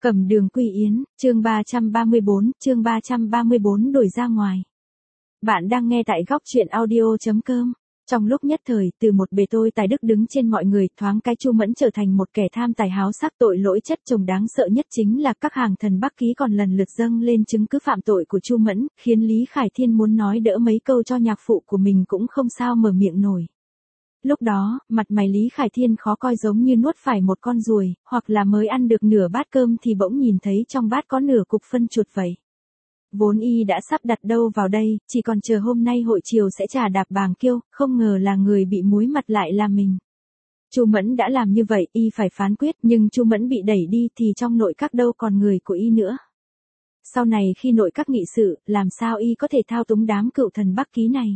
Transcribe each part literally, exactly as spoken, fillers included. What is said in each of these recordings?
Cẩm Đường Quy Yến, chương ba trăm ba mươi bốn, chương ba trăm ba mươi bốn đổi ra ngoài. Bạn đang nghe tại góc truyện audio chấm com. Trong lúc nhất thời, từ một bề tôi tài đức đứng trên mọi người, thoáng cái Chu Mẫn trở thành một kẻ tham tài háo sắc, tội lỗi chất chồng đáng sợ nhất chính là các hàng thần Bắc Ký còn lần lượt dâng lên chứng cứ phạm tội của Chu Mẫn, khiến Lý Khải Thiên muốn nói đỡ mấy câu cho nhạc phụ của mình cũng không sao mở miệng nổi. Lúc đó, mặt mày Lý Khải Thiên khó coi giống như nuốt phải một con ruồi, hoặc là mới ăn được nửa bát cơm thì bỗng nhìn thấy trong bát có nửa cục phân chuột vậy. Vốn y đã sắp đặt đâu vào đây, chỉ còn chờ hôm nay hội chiều sẽ trà đạp Bàng Kiêu, không ngờ là người bị muối mặt lại là mình. Chu Mẫn đã làm như vậy, y phải phán quyết, nhưng Chu Mẫn bị đẩy đi thì trong nội các đâu còn người của y nữa. Sau này khi nội các nghị sự, làm sao y có thể thao túng đám cựu thần Bắc Ký này?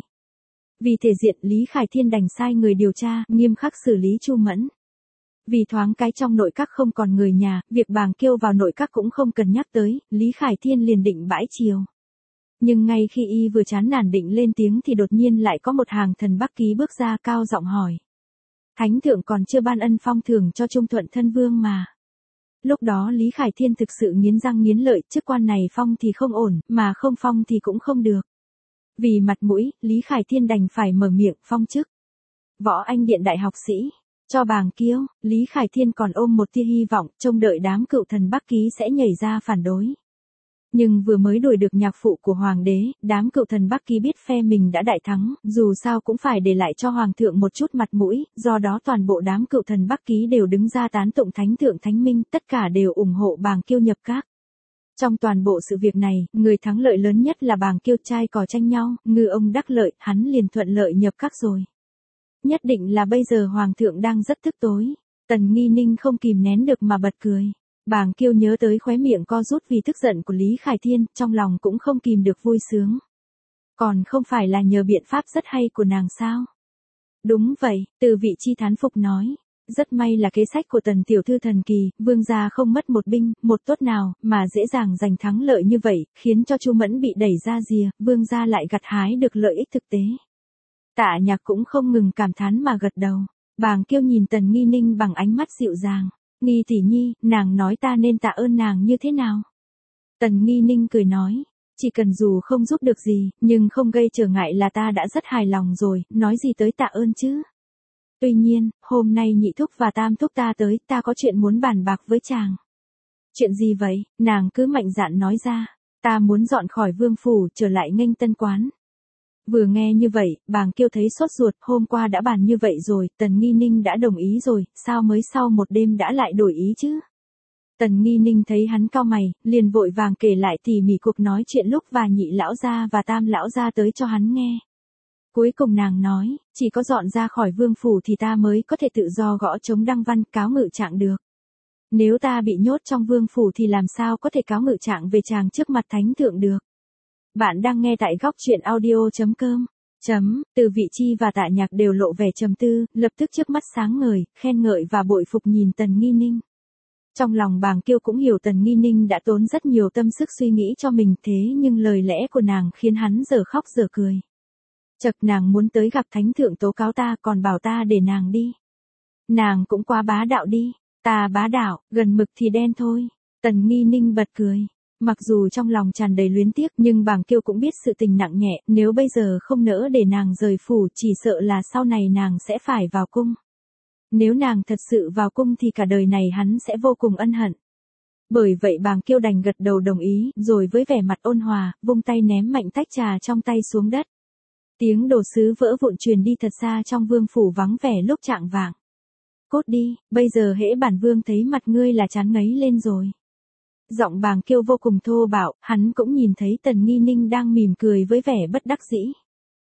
Vì thể diện, Lý Khải Thiên đành sai người điều tra, nghiêm khắc xử lý Chu Mẫn. Vì thoáng cái trong nội các không còn người nhà, việc Bàng Kiêu vào nội các cũng không cần nhắc tới, Lý Khải Thiên liền định bãi chiều. Nhưng ngay khi y vừa chán nản định lên tiếng thì đột nhiên lại có một hàng thần Bắc Ký bước ra cao giọng hỏi. Thánh thượng còn chưa ban ân phong thưởng cho Trung Thuận thân vương mà. Lúc đó Lý Khải Thiên thực sự nghiến răng nghiến lợi, chức quan này phong thì không ổn, mà không phong thì cũng không được. Vì mặt mũi, Lý Khải Thiên đành phải mở miệng phong chức. Võ Anh Điện đại học sĩ. Cho Bàng Kiêu, Lý Khải Thiên còn ôm một tia hy vọng, trông đợi đám cựu thần Bắc Ký sẽ nhảy ra phản đối. Nhưng vừa mới đuổi được nhạc phụ của hoàng đế, đám cựu thần Bắc Ký biết phe mình đã đại thắng, dù sao cũng phải để lại cho hoàng thượng một chút mặt mũi, do đó toàn bộ đám cựu thần Bắc Ký đều đứng ra tán tụng thánh thượng thánh minh, tất cả đều ủng hộ Bàng Kiêu nhập các. Trong toàn bộ sự việc này, người thắng lợi lớn nhất là Bàng Kiêu, trai cò tranh nhau, ngư ông đắc lợi, hắn liền thuận lợi nhập các rồi. Nhất định là bây giờ hoàng thượng đang rất tức tối. Tần Nghi Ninh không kìm nén được mà bật cười. Bàng Kiêu nhớ tới khóe miệng co rút vì tức giận của Lý Khải Thiên, trong lòng cũng không kìm được vui sướng. Còn không phải là nhờ biện pháp rất hay của nàng sao? Đúng vậy, Từ Vị Chi thán phục nói. Rất may là kế sách của Tần tiểu thư thần kỳ, vương gia không mất một binh, một tốt nào, mà dễ dàng giành thắng lợi như vậy, khiến cho Chu Mẫn bị đẩy ra rìa, vương gia lại gặt hái được lợi ích thực tế. Tạ Nhạc cũng không ngừng cảm thán mà gật đầu. Bàng Kiêu nhìn Tần Nghi Ninh bằng ánh mắt dịu dàng. Nghi tỷ nhi, nàng nói ta nên tạ ơn nàng như thế nào? Tần Nghi Ninh cười nói. Chỉ cần dù không giúp được gì, nhưng không gây trở ngại là ta đã rất hài lòng rồi, nói gì tới tạ ơn chứ? Tuy nhiên, hôm nay nhị thúc và tam thúc ta tới, ta có chuyện muốn bàn bạc với chàng. Chuyện gì vậy? Nàng cứ mạnh dạn nói ra. Ta muốn dọn khỏi vương phủ, trở lại nghênh tân quán. Vừa nghe như vậy, Bàng Kiêu thấy sốt ruột, hôm qua đã bàn như vậy rồi, Tần Nghi Ninh đã đồng ý rồi, sao mới sau một đêm đã lại đổi ý chứ? Tần Nghi Ninh thấy hắn cau mày, liền vội vàng kể lại tỉ mỉ cuộc nói chuyện lúc và nhị lão gia và tam lão gia tới cho hắn nghe. Cuối cùng nàng nói, chỉ có dọn ra khỏi vương phủ thì ta mới có thể tự do gõ trống đăng văn cáo ngự trạng được. Nếu ta bị nhốt trong vương phủ thì làm sao có thể cáo ngự trạng về chàng trước mặt thánh thượng được. Bạn đang nghe tại góc truyện audio chấm com. Chấm, Từ Vị Chi và Tạ Nhạc đều lộ vẻ trầm tư, lập tức trước mắt sáng ngời, khen ngợi và bội phục nhìn Tần Nghi Ninh. Trong lòng Bàng Kiêu cũng hiểu Tần Nghi Ninh đã tốn rất nhiều tâm sức suy nghĩ cho mình, thế nhưng lời lẽ của nàng khiến hắn giờ khóc giờ cười. Chật, nàng muốn tới gặp thánh thượng tố cáo ta, còn bảo ta để nàng đi. Nàng cũng quá bá đạo đi. Ta bá đạo, gần mực thì đen thôi. Tần Nghi Ninh bật cười. Mặc dù trong lòng tràn đầy luyến tiếc, nhưng Bàng Kiêu cũng biết sự tình nặng nhẹ, nếu bây giờ không nỡ để nàng rời phủ, chỉ sợ là sau này nàng sẽ phải vào cung. Nếu nàng thật sự vào cung thì cả đời này hắn sẽ vô cùng ân hận. Bởi vậy Bàng Kiêu đành gật đầu đồng ý, rồi với vẻ mặt ôn hòa, vung tay ném mạnh tách trà trong tay xuống đất. Tiếng đồ sứ vỡ vụn truyền đi thật xa trong vương phủ vắng vẻ lúc chạng vạng. Cốt đi, bây giờ hễ bản vương thấy mặt ngươi là chán ngấy lên rồi. Giọng Bàng Kiêu vô cùng thô bạo, hắn cũng nhìn thấy Tần Nghi Ninh đang mỉm cười với vẻ bất đắc dĩ.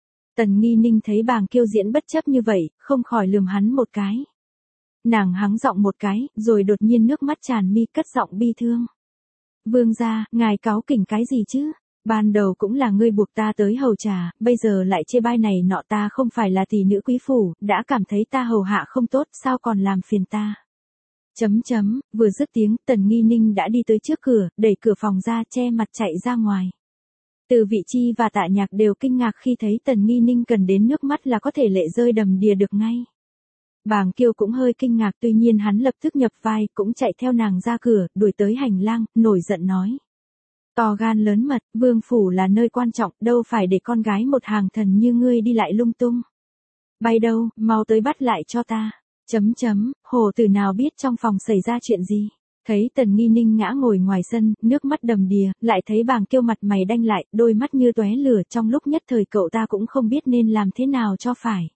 Tần Nghi Ninh thấy Bàng Kiêu diễn bất chấp như vậy, không khỏi lườm hắn một cái. Nàng hắng giọng một cái, rồi đột nhiên nước mắt tràn mi, cất giọng bi thương. Vương gia, ngài cáu kỉnh cái gì chứ? Ban đầu cũng là ngươi buộc ta tới hầu trà, bây giờ lại chê bai này nọ, ta không phải là tỷ nữ quý phủ, đã cảm thấy ta hầu hạ không tốt, sao còn làm phiền ta? Chấm chấm, vừa dứt tiếng, Tần Nghi Ninh đã đi tới trước cửa, đẩy cửa phòng ra, che mặt chạy ra ngoài. Từ Vị Chi và Tạ Nhạc đều kinh ngạc khi thấy Tần Nghi Ninh cần đến nước mắt là có thể lệ rơi đầm đìa được ngay. Bàng Kiêu cũng hơi kinh ngạc, tuy nhiên hắn lập tức nhập vai, cũng chạy theo nàng ra cửa, đuổi tới hành lang, nổi giận nói. To gan lớn mật, vương phủ là nơi quan trọng, đâu phải để con gái một hàng thần như ngươi đi lại lung tung. Bay đâu, mau tới bắt lại cho ta. Chấm chấm, hồ tử nào biết trong phòng xảy ra chuyện gì. Thấy Tần Nghi Ninh ngã ngồi ngoài sân, nước mắt đầm đìa, lại thấy Bàng Kiêu mặt mày đanh lại, đôi mắt như tóe lửa, trong lúc nhất thời cậu ta cũng không biết nên làm thế nào cho phải.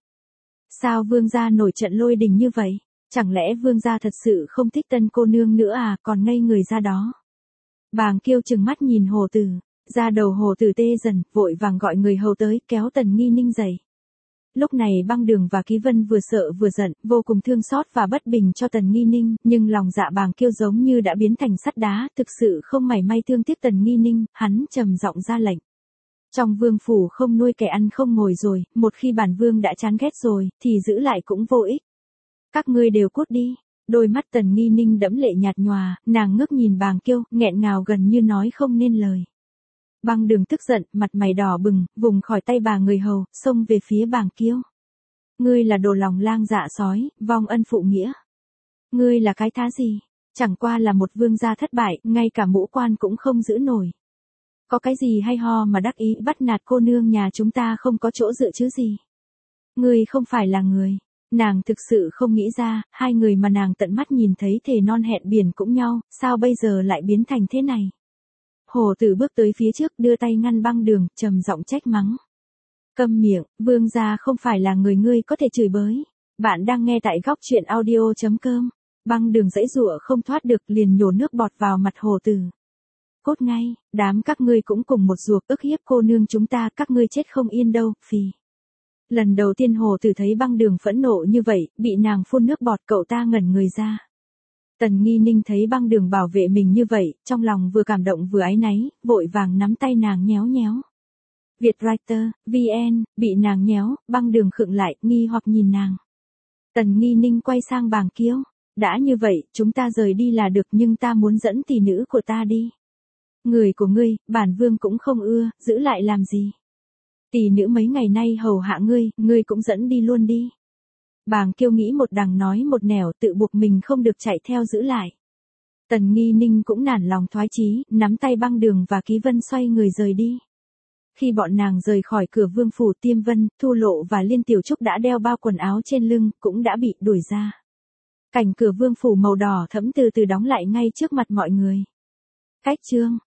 Sao vương gia nổi trận lôi đình như vậy? Chẳng lẽ vương gia thật sự không thích Tân cô nương nữa à, còn ngây người ra đó. Bàng Kiêu trừng mắt nhìn hồ tử, ra đầu hồ tử tê dần, vội vàng gọi người hầu tới, kéo Tần Nghi Ninh dậy. Lúc này Băng Đường và Ký Vân vừa sợ vừa giận, vô cùng thương xót và bất bình cho Tần Nghi Ninh, nhưng lòng dạ Bàng Kiêu giống như đã biến thành sắt đá, thực sự không mảy may thương tiếc Tần Nghi Ninh, hắn trầm giọng ra lệnh. Trong vương phủ không nuôi kẻ ăn không ngồi rồi, một khi bản vương đã chán ghét rồi, thì giữ lại cũng vô ích. Các ngươi đều cút đi. Đôi mắt Tần Nghi Ninh đẫm lệ nhạt nhòa, nàng ngước nhìn Bàng Kiêu, nghẹn ngào gần như nói không nên lời. Băng Đường tức giận, mặt mày đỏ bừng, vùng khỏi tay bà người hầu, xông về phía Bàng Kiêu. Ngươi là đồ lòng lang dạ sói, vong ân phụ nghĩa. Ngươi là cái thá gì? Chẳng qua là một vương gia thất bại, ngay cả mũ quan cũng không giữ nổi. Có cái gì hay ho mà đắc ý bắt nạt cô nương nhà chúng ta không có chỗ dựa chứ gì? Ngươi không phải là người. Nàng thực sự không nghĩ ra, hai người mà nàng tận mắt nhìn thấy thề non hẹn biển cũng nhau, sao bây giờ lại biến thành thế này? Hồ Tử bước tới phía trước, đưa tay ngăn Băng Đường, trầm giọng trách mắng. Câm miệng, vương gia không phải là người ngươi có thể chửi bới. Bạn đang nghe tại góc truyện audio chấm com. Băng Đường giãy giụa không thoát được, liền nhổ nước bọt vào mặt Hồ Tử. Cốt ngay, đám các ngươi cũng cùng một ruột, ức hiếp cô nương chúng ta, các ngươi chết không yên đâu, phì. Lần đầu tiên Hồ Tử thấy Băng Đường phẫn nộ như vậy, bị nàng phun nước bọt, cậu ta ngẩn người ra. Tần Nghi Ninh thấy Băng Đường bảo vệ mình như vậy, trong lòng vừa cảm động vừa áy náy, vội vàng nắm tay nàng nhéo nhéo. Vietwriter, vê en, bị nàng nhéo, Băng Đường khựng lại, nghi hoặc nhìn nàng. Tần Nghi Ninh quay sang Bàng Kiêu. Đã như vậy, chúng ta rời đi là được, nhưng ta muốn dẫn tỷ nữ của ta đi. Người của ngươi, bản vương cũng không ưa, giữ lại làm gì? Tỷ nữ mấy ngày nay hầu hạ ngươi, ngươi cũng dẫn đi luôn đi. Bàng Kiêu nghĩ một đằng nói một nẻo, tự buộc mình không được chạy theo giữ lại. Tần Nghi Ninh cũng nản lòng thoái chí, nắm tay Băng Đường và Ký Vân xoay người rời đi. Khi bọn nàng rời khỏi cửa vương phủ, Tiêm Vân, Thu Lộ và Liên Tiểu Trúc đã đeo bao quần áo trên lưng, cũng đã bị đuổi ra. Cảnh cửa vương phủ màu đỏ thẫm từ từ đóng lại ngay trước mặt mọi người. Cách chương